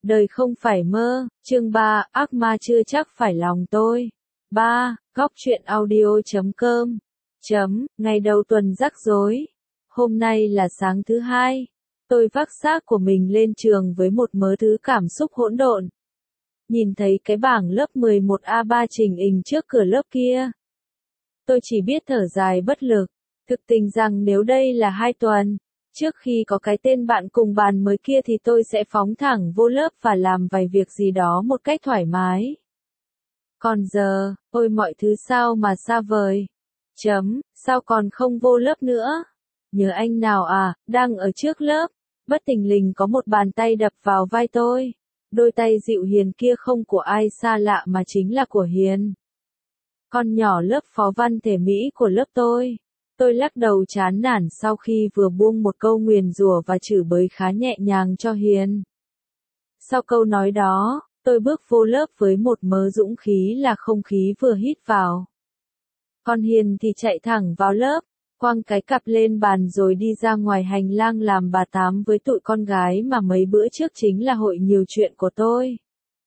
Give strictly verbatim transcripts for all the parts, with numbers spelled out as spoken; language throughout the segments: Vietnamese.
Đời không phải mơ, chương ba, ác ma chưa chắc phải lòng tôi. ba. Góc truyện audio chấm com. Chấm, ngày đầu tuần rắc rối. Hôm nay là sáng thứ hai. Tôi vác xác của mình lên trường với một mớ thứ cảm xúc hỗn độn. Nhìn thấy cái bảng lớp mười một A ba trình hình trước cửa lớp kia. Tôi chỉ biết thở dài bất lực. Thực tình rằng nếu đây là hai tuần, trước khi có cái tên bạn cùng bàn mới kia thì tôi sẽ phóng thẳng vô lớp và làm vài việc gì đó một cách thoải mái. Còn giờ, ôi mọi thứ sao mà xa vời. Chấm, sao còn không vô lớp nữa? Nhớ anh nào à, đang ở trước lớp. Bất thình lình có một bàn tay đập vào vai tôi. Đôi tay dịu hiền kia không của ai xa lạ mà chính là của Hiền. Con nhỏ lớp phó văn thể Mỹ của lớp tôi. Tôi lắc đầu chán nản sau khi vừa buông một câu nguyền rủa và chửi bới khá nhẹ nhàng cho Hiền. Sau câu nói đó, tôi bước vô lớp với một mớ dũng khí là không khí vừa hít vào. Còn Hiền thì chạy thẳng vào lớp, quăng cái cặp lên bàn rồi đi ra ngoài hành lang làm bà tám với tụi con gái mà mấy bữa trước chính là hội nhiều chuyện của tôi.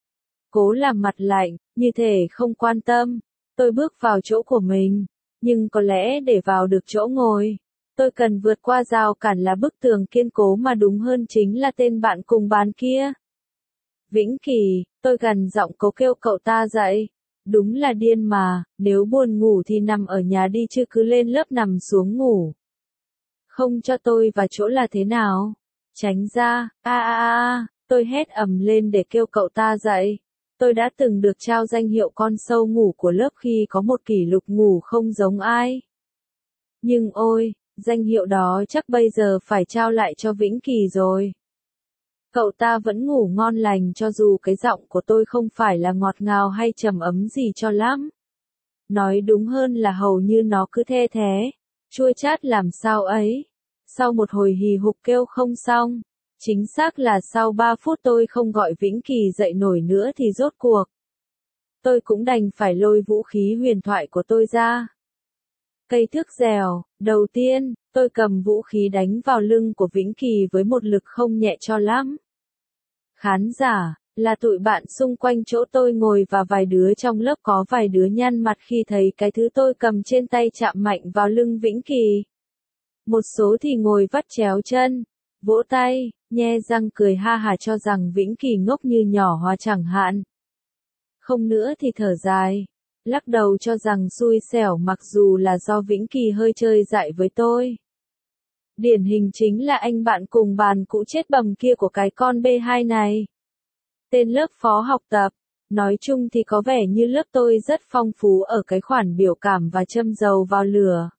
Cố làm mặt lạnh, như thể không quan tâm, tôi bước vào chỗ của mình. Nhưng có lẽ để vào được chỗ ngồi, tôi cần vượt qua rào cản là bức tường kiên cố mà đúng hơn chính là tên bạn cùng bàn kia. Vĩnh Kỳ, tôi gằn giọng cố kêu cậu ta dậy. Đúng là điên mà, nếu buồn ngủ thì nằm ở nhà đi chứ cứ lên lớp nằm xuống ngủ. Không cho tôi vào chỗ là thế nào? Tránh ra, a a a, tôi hét ầm lên để kêu cậu ta dậy. Tôi đã từng được trao danh hiệu con sâu ngủ của lớp khi có một kỷ lục ngủ không giống ai. Nhưng ôi, danh hiệu đó chắc bây giờ phải trao lại cho Vĩnh Kỳ rồi. Cậu ta vẫn ngủ ngon lành cho dù cái giọng của tôi không phải là ngọt ngào hay trầm ấm gì cho lắm. Nói đúng hơn là hầu như nó cứ the thé, chua chát làm sao ấy. Sau một hồi hì hục kêu không xong. Chính xác là sau ba phút tôi không gọi Vĩnh Kỳ dậy nổi nữa thì rốt cuộc. Tôi cũng đành phải lôi vũ khí huyền thoại của tôi ra. Cây thước dèo, đầu tiên, tôi cầm vũ khí đánh vào lưng của Vĩnh Kỳ với một lực không nhẹ cho lắm. Khán giả, là tụi bạn xung quanh chỗ tôi ngồi và vài đứa trong lớp có vài đứa nhăn mặt khi thấy cái thứ tôi cầm trên tay chạm mạnh vào lưng Vĩnh Kỳ. Một số thì ngồi vắt chéo chân, vỗ tay, nhe răng cười ha hả cho rằng Vĩnh Kỳ ngốc như nhỏ hoa chẳng hạn. Không nữa thì thở dài, lắc đầu cho rằng xui xẻo mặc dù là do Vĩnh Kỳ hơi chơi dại với tôi. Điển hình chính là anh bạn cùng bàn cũ chết bầm kia của cái con B hai này. Tên lớp phó học tập, nói chung thì có vẻ như lớp tôi rất phong phú ở cái khoản biểu cảm và châm dầu vào lửa.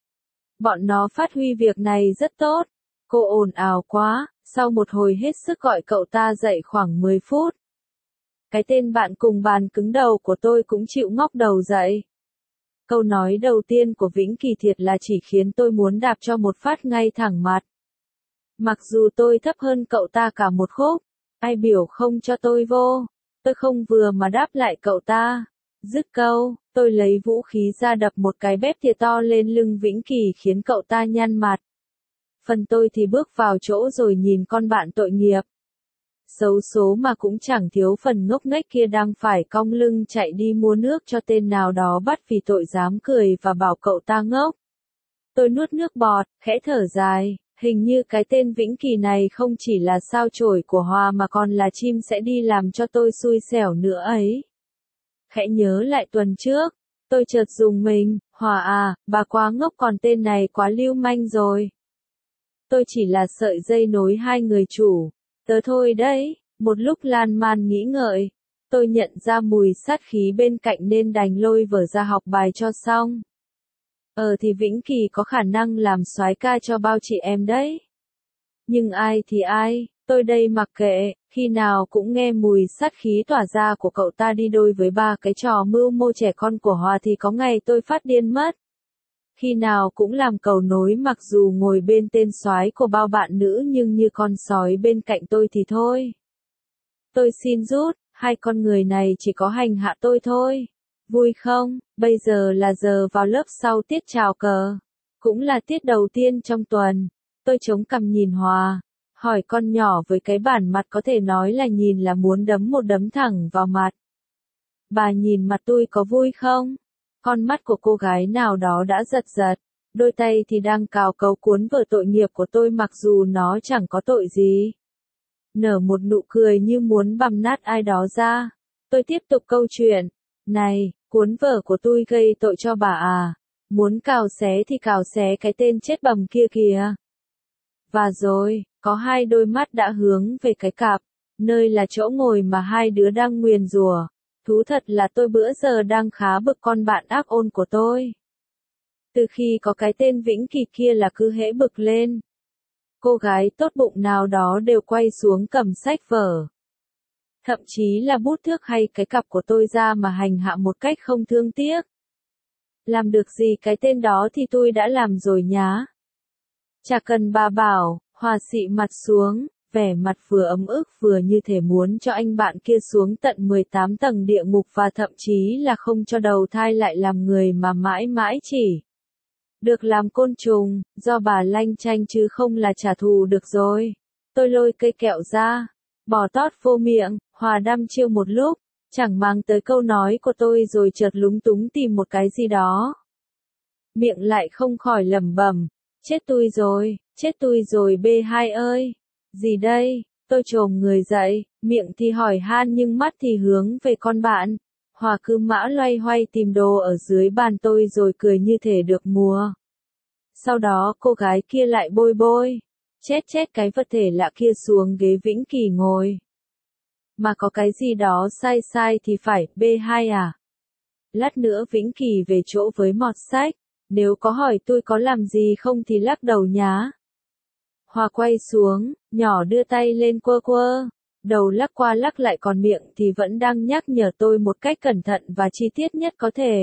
Bọn nó phát huy việc này rất tốt. Cô ồn ào quá, sau một hồi hết sức gọi cậu ta dậy khoảng mười phút. Cái tên bạn cùng bàn cứng đầu của tôi cũng chịu ngóc đầu dậy. Câu nói đầu tiên của Vĩnh Kỳ thiệt là chỉ khiến tôi muốn đạp cho một phát ngay thẳng mặt. Mặc dù tôi thấp hơn cậu ta cả một khúc, ai biểu không cho tôi vô, tôi không vừa mà đáp lại cậu ta. Dứt câu, tôi lấy vũ khí ra đập một cái bếp thìa to lên lưng Vĩnh Kỳ khiến cậu ta nhăn mặt. Phần tôi thì bước vào chỗ rồi nhìn con bạn tội nghiệp. Xấu số mà cũng chẳng thiếu phần ngốc nghếch kia đang phải cong lưng chạy đi mua nước cho tên nào đó bắt vì tội dám cười và bảo cậu ta ngốc. Tôi nuốt nước bọt, khẽ thở dài, hình như cái tên Vĩnh Kỳ này không chỉ là sao chổi của hoa mà còn là chim sẽ đi làm cho tôi xui xẻo nữa ấy. Khẽ nhớ lại tuần trước, tôi chợt dùng mình, Hòa à, bà quá ngốc còn tên này quá lưu manh rồi. Tôi chỉ là sợi dây nối hai người chủ, tớ thôi đấy. Một lúc lan man nghĩ ngợi, tôi nhận ra mùi sát khí bên cạnh nên đành lôi vở ra học bài cho xong. Ờ thì Vĩnh Kỳ có khả năng làm soái ca cho bao chị em đấy. Nhưng ai thì ai, tôi đây mặc kệ, khi nào cũng nghe mùi sát khí tỏa ra của cậu ta đi đôi với ba cái trò mưu mô trẻ con của Hòa thì có ngày tôi phát điên mất. Khi nào cũng làm cầu nối mặc dù ngồi bên tên soái của bao bạn nữ nhưng như con sói bên cạnh tôi thì thôi. Tôi xin rút, hai con người này chỉ có hành hạ tôi thôi. Vui không? Bây giờ là giờ vào lớp sau tiết chào cờ. Cũng là tiết đầu tiên trong tuần. Tôi chống cằm nhìn Hòa. Hỏi con nhỏ với cái bản mặt có thể nói là nhìn là muốn đấm một đấm thẳng vào mặt. Bà nhìn mặt tôi có vui không? Con mắt của cô gái nào đó đã giật giật, đôi tay thì đang cào cấu cuốn vở tội nghiệp của tôi mặc dù nó chẳng có tội gì. Nở một nụ cười như muốn băm nát ai đó ra. Tôi tiếp tục câu chuyện. Này, cuốn vở của tôi gây tội cho bà à? Muốn cào xé thì cào xé cái tên chết bầm kia kìa. Và rồi, có hai đôi mắt đã hướng về cái cặp, nơi là chỗ ngồi mà hai đứa đang nguyền rủa. Thú thật là tôi bữa giờ đang khá bực con bạn ác ôn của tôi. Từ khi có cái tên Vĩnh Kỳ kia là cứ hễ bực lên. Cô gái tốt bụng nào đó đều quay xuống cầm sách vở. Thậm chí là bút thước hay cái cặp của tôi ra mà hành hạ một cách không thương tiếc. Làm được gì cái tên đó thì tôi đã làm rồi nhá. Chả cần bà bảo, Hòa xị mặt xuống, vẻ mặt vừa ấm ức vừa như thể muốn cho anh bạn kia xuống tận mười tám tầng địa ngục và thậm chí là không cho đầu thai lại làm người mà mãi mãi chỉ được làm côn trùng, do bà lanh chanh chứ không là trả thù được rồi. Tôi lôi cây kẹo ra, bỏ tót vô miệng, Hòa đăm chiêu một lúc, chẳng mang tới câu nói của tôi rồi chợt lúng túng tìm một cái gì đó. Miệng lại không khỏi lẩm bẩm, chết tôi rồi, chết tôi rồi bê hai ơi. Gì đây? Tôi chồm người dậy, miệng thì hỏi han nhưng mắt thì hướng về con bạn. Hòa cứ mã loay hoay tìm đồ ở dưới bàn tôi rồi cười như thể được mùa. Sau đó cô gái kia lại bôi bôi, chết chết cái vật thể lạ kia xuống ghế Vĩnh Kỳ ngồi. Mà có cái gì đó sai sai thì phải, bê hai à? Lát nữa Vĩnh Kỳ về chỗ với mọt sách, nếu có hỏi tôi có làm gì không thì lắc đầu nhá. Hòa quay xuống, nhỏ đưa tay lên quơ quơ, đầu lắc qua lắc lại còn miệng thì vẫn đang nhắc nhở tôi một cách cẩn thận và chi tiết nhất có thể.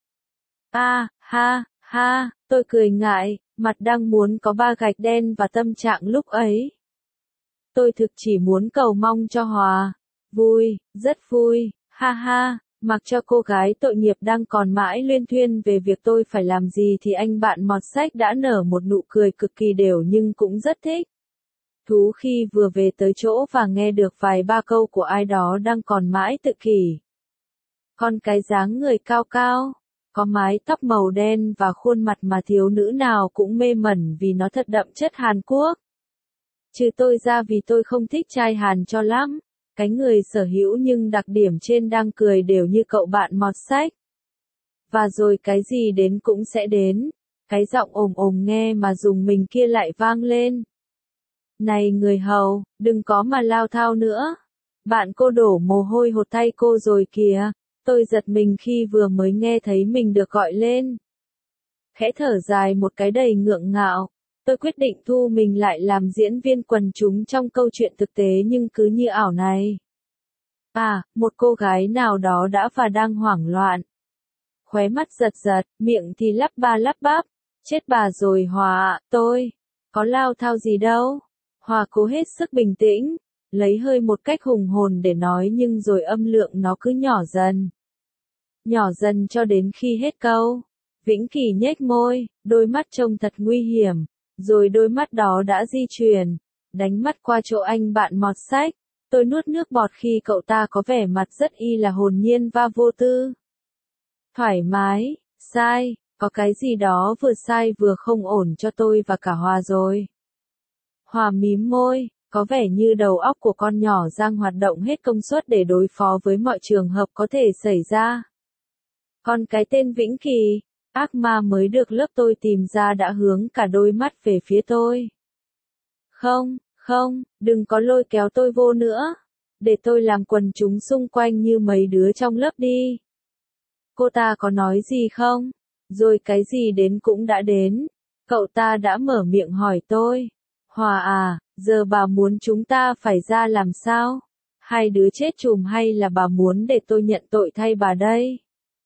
A, à, ha, ha, tôi cười ngại, mặt đang muốn có ba gạch đen và tâm trạng lúc ấy. Tôi thực chỉ muốn cầu mong cho Hòa. Vui, rất vui, ha ha, mặc cho cô gái tội nghiệp đang còn mãi luyên thuyên về việc tôi phải làm gì thì anh bạn mọt sách đã nở một nụ cười cực kỳ đều nhưng cũng rất thích. Thú khi vừa về tới chỗ và nghe được vài ba câu của ai đó đang còn mãi tự kỷ. Con cái dáng người cao cao, có mái tóc màu đen và khuôn mặt mà thiếu nữ nào cũng mê mẩn vì nó thật đậm chất Hàn Quốc. Trừ tôi ra vì tôi không thích trai Hàn cho lắm. Cái người sở hữu nhưng đặc điểm trên đang cười đều như cậu bạn mọt sách. Và rồi cái gì đến cũng sẽ đến. Cái giọng ồm ồm nghe mà dùng mình kia lại vang lên. Này người hầu, đừng có mà lao thao nữa. Bạn cô đổ mồ hôi hột tay cô rồi kìa. Tôi giật mình khi vừa mới nghe thấy mình được gọi lên. Khẽ thở dài một cái đầy ngượng ngạo. Tôi quyết định thu mình lại làm diễn viên quần chúng trong câu chuyện thực tế nhưng cứ như ảo này. À, một cô gái nào đó đã và đang hoảng loạn. Khóe mắt giật giật, miệng thì lắp ba lắp bắp. Chết bà rồi Hòa ạ, tôi. Có lao thao gì đâu. Hòa cố hết sức bình tĩnh, lấy hơi một cách hùng hồn để nói nhưng rồi âm lượng nó cứ nhỏ dần. Nhỏ dần cho đến khi hết câu. Vĩnh Kỳ nhếch môi, đôi mắt trông thật nguy hiểm. Rồi đôi mắt đó đã di chuyển, đánh mắt qua chỗ anh bạn mọt sách. Tôi nuốt nước bọt khi cậu ta có vẻ mặt rất y là hồn nhiên và vô tư. Thoải mái, sai, có cái gì đó vừa sai vừa không ổn cho tôi và cả Hòa rồi. Hòa mím môi, có vẻ như đầu óc của con nhỏ đang hoạt động hết công suất để đối phó với mọi trường hợp có thể xảy ra. Còn cái tên Vĩnh Kỳ, ác ma mới được lớp tôi tìm ra đã hướng cả đôi mắt về phía tôi. Không, không, đừng có lôi kéo tôi vô nữa. Để tôi làm quần chúng xung quanh như mấy đứa trong lớp đi. Cô ta có nói gì không? Rồi cái gì đến cũng đã đến. Cậu ta đã mở miệng hỏi tôi. Hòa à, giờ bà muốn chúng ta phải ra làm sao? Hai đứa chết chùm hay là bà muốn để tôi nhận tội thay bà đây?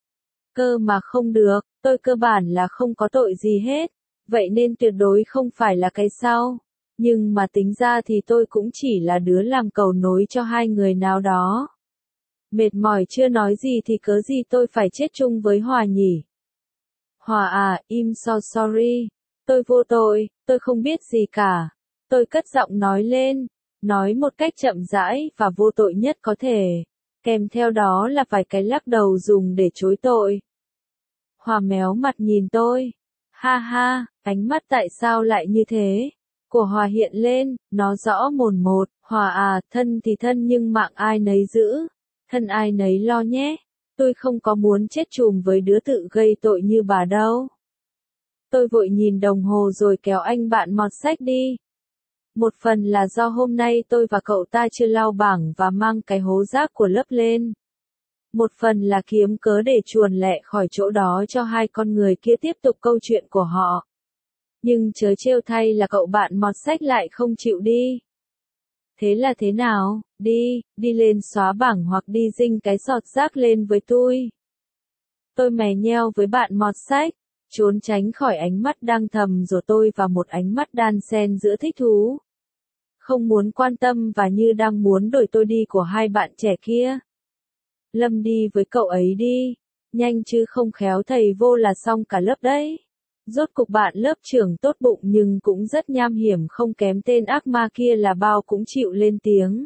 Cơ mà không được, tôi cơ bản là không có tội gì hết, vậy nên tuyệt đối không phải là cái sau. Nhưng mà tính ra thì tôi cũng chỉ là đứa làm cầu nối cho hai người nào đó. Mệt mỏi chưa nói gì thì cớ gì tôi phải chết chung với Hòa nhỉ? Hòa à, im so sorry, tôi vô tội, tôi không biết gì cả. Tôi cất giọng nói lên, nói một cách chậm rãi và vô tội nhất có thể, kèm theo đó là vài cái lắc đầu dùng để chối tội. Hòa méo mặt nhìn tôi. Ha ha, ánh mắt tại sao lại như thế? Của Hòa hiện lên, nó rõ mồn một. Hòa à, thân thì thân nhưng mạng ai nấy giữ, thân ai nấy lo nhé. Tôi không có muốn chết chùm với đứa tự gây tội như bà đâu. Tôi vội nhìn đồng hồ rồi kéo anh bạn mọt sách đi. Một phần là do hôm nay tôi và cậu ta chưa lau bảng và mang cái hố rác của lớp lên. Một phần là kiếm cớ để chuồn lẹ khỏi chỗ đó cho hai con người kia tiếp tục câu chuyện của họ. Nhưng trớ trêu thay là cậu bạn mọt sách lại không chịu đi. Thế là thế nào? Đi, đi lên xóa bảng hoặc đi dinh cái sọt rác lên với tôi. Tôi mè nheo với bạn mọt sách, trốn tránh khỏi ánh mắt đang thầm rồi tôi và một ánh mắt đan xen giữa thích thú. Không muốn quan tâm và như đang muốn đổi tôi đi của hai bạn trẻ kia. Lâm đi với cậu ấy đi, nhanh chứ không khéo thầy vô là xong cả lớp đấy. Rốt cục bạn lớp trưởng tốt bụng nhưng cũng rất nham hiểm không kém tên ác ma kia là bao cũng chịu lên tiếng.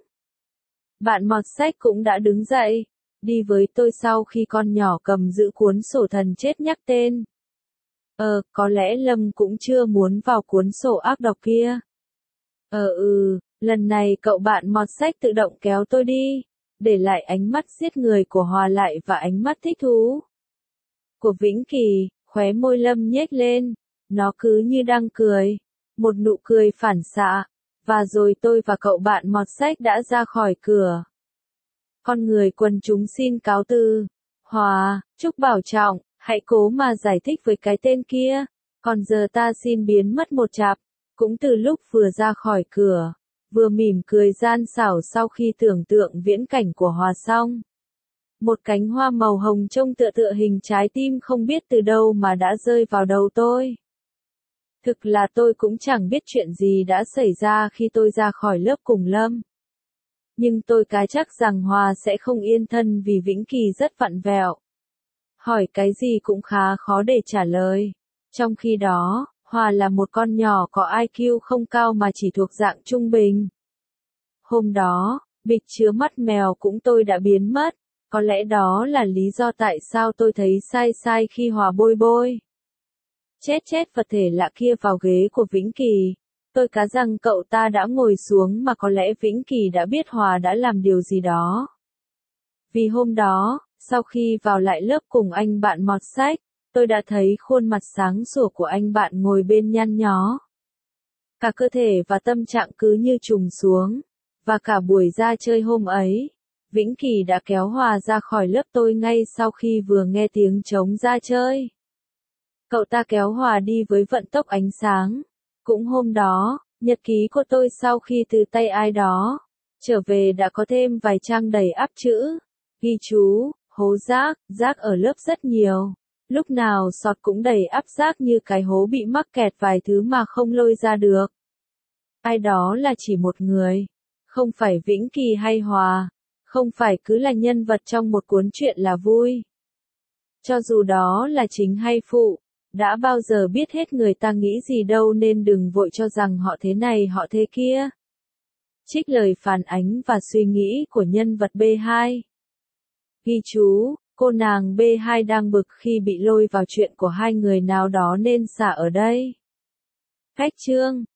Bạn mọt sách cũng đã đứng dậy, đi với tôi sau khi con nhỏ cầm giữ cuốn sổ thần chết nhắc tên. Ờ, có lẽ Lâm cũng chưa muốn vào cuốn sổ ác độc kia. Ờ ừ, lần này cậu bạn mọt sách tự động kéo tôi đi, để lại ánh mắt giết người của Hòa lại và ánh mắt thích thú của Vĩnh Kỳ. Khóe môi Lâm nhếch lên, nó cứ như đang cười, một nụ cười phản xạ, và rồi tôi và cậu bạn mọt sách đã ra khỏi cửa. Con người quần chúng xin cáo từ. Hòa, chúc bảo trọng, hãy cố mà giải thích với cái tên kia, còn giờ ta xin biến mất một chặp. Cũng từ lúc vừa ra khỏi cửa, vừa mỉm cười gian xảo sau khi tưởng tượng viễn cảnh của Hòa xong. Một cánh hoa màu hồng trông tựa tựa hình trái tim không biết từ đâu mà đã rơi vào đầu tôi. Thực là tôi cũng chẳng biết chuyện gì đã xảy ra khi tôi ra khỏi lớp cùng Lâm. Nhưng tôi cá chắc rằng Hòa sẽ không yên thân vì Vĩnh Kỳ rất vặn vẹo. Hỏi cái gì cũng khá khó để trả lời. Trong khi đó, Hòa là một con nhỏ có i kiu không cao mà chỉ thuộc dạng trung bình. Hôm đó, bịch chứa mắt mèo cũng tôi đã biến mất. Có lẽ đó là lý do tại sao tôi thấy sai sai khi Hòa bôi bôi. Chết chết vật thể lạ kia vào ghế của Vĩnh Kỳ. Tôi cá rằng cậu ta đã ngồi xuống mà có lẽ Vĩnh Kỳ đã biết Hòa đã làm điều gì đó. Vì hôm đó, sau khi vào lại lớp cùng anh bạn mọt sách, tôi đã thấy khuôn mặt sáng sủa của anh bạn ngồi bên nhăn nhó. Cả cơ thể và tâm trạng cứ như trùng xuống. Và cả buổi ra chơi hôm ấy, Vĩnh Kỳ đã kéo Hòa ra khỏi lớp tôi ngay sau khi vừa nghe tiếng trống ra chơi. Cậu ta kéo Hòa đi với vận tốc ánh sáng. Cũng hôm đó, nhật ký của tôi sau khi từ tay ai đó trở về đã có thêm vài trang đầy ắp chữ. Ghi chú, hố rác, rác ở lớp rất nhiều. Lúc nào sọt cũng đầy ắp rác như cái hố bị mắc kẹt vài thứ mà không lôi ra được. Ai đó là chỉ một người. Không phải Vĩnh Kỳ hay Hòa. Không phải cứ là nhân vật trong một cuốn truyện là vui. Cho dù đó là chính hay phụ, đã bao giờ biết hết người ta nghĩ gì đâu nên đừng vội cho rằng họ thế này họ thế kia. Trích lời phản ánh và suy nghĩ của nhân vật B hai. Ghi chú, cô nàng B hai đang bực khi bị lôi vào chuyện của hai người nào đó nên xả ở đây. Khách chương